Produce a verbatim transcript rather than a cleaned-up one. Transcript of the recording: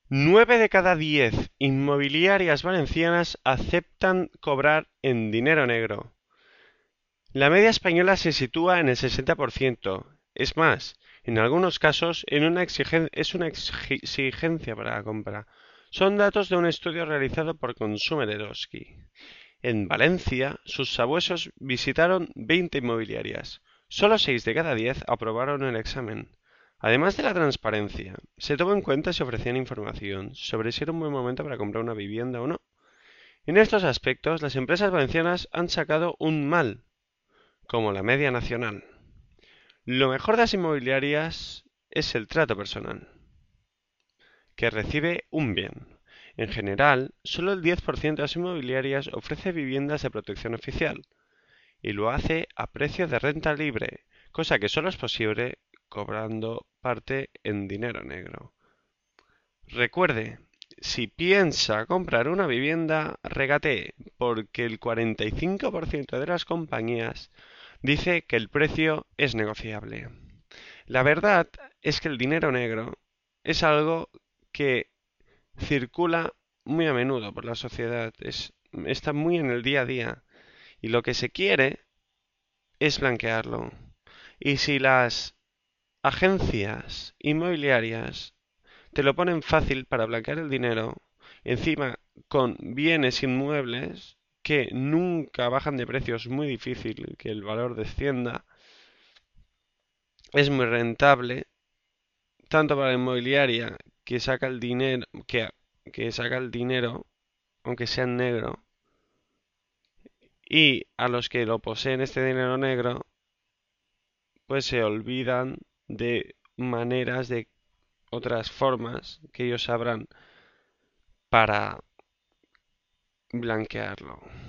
Nueve de cada diez inmobiliarias valencianas aceptan cobrar en dinero negro. La media española se sitúa en el sesenta por ciento. Es más, en algunos casos en una exigen- es una exigencia para la compra. Son datos de un estudio realizado por Consumer Eroski. En Valencia, sus sabuesos visitaron veinte inmobiliarias. Solo seis de cada diez aprobaron el examen. Además de la transparencia, se tomó en cuenta si ofrecían información sobre si era un buen momento para comprar una vivienda o no. En estos aspectos, las empresas valencianas han sacado un mal, como la media nacional. Lo mejor de las inmobiliarias es el trato personal, que recibe un bien. En general, solo el diez por ciento de las inmobiliarias ofrece viviendas de protección oficial, y lo hace a precio de renta libre, cosa que solo es posible cobrando parte en dinero negro. Recuerde, si piensa comprar una vivienda, regatee, porque el cuarenta y cinco por ciento de las compañías dice que el precio es negociable. La verdad es que el dinero negro es algo que circula muy a menudo por la sociedad, es, está muy en el día a día y lo que se quiere es blanquearlo. Y si las agencias inmobiliarias te lo ponen fácil para blanquear el dinero, encima con bienes inmuebles que nunca bajan de precio, es muy difícil que el valor descienda, es muy rentable, tanto para la inmobiliaria que saca el dinero, que, que saca el dinero, aunque sea en negro, y a los que lo poseen este dinero negro, pues se olvidan de maneras, de otras formas que ellos sabrán para blanquearlo.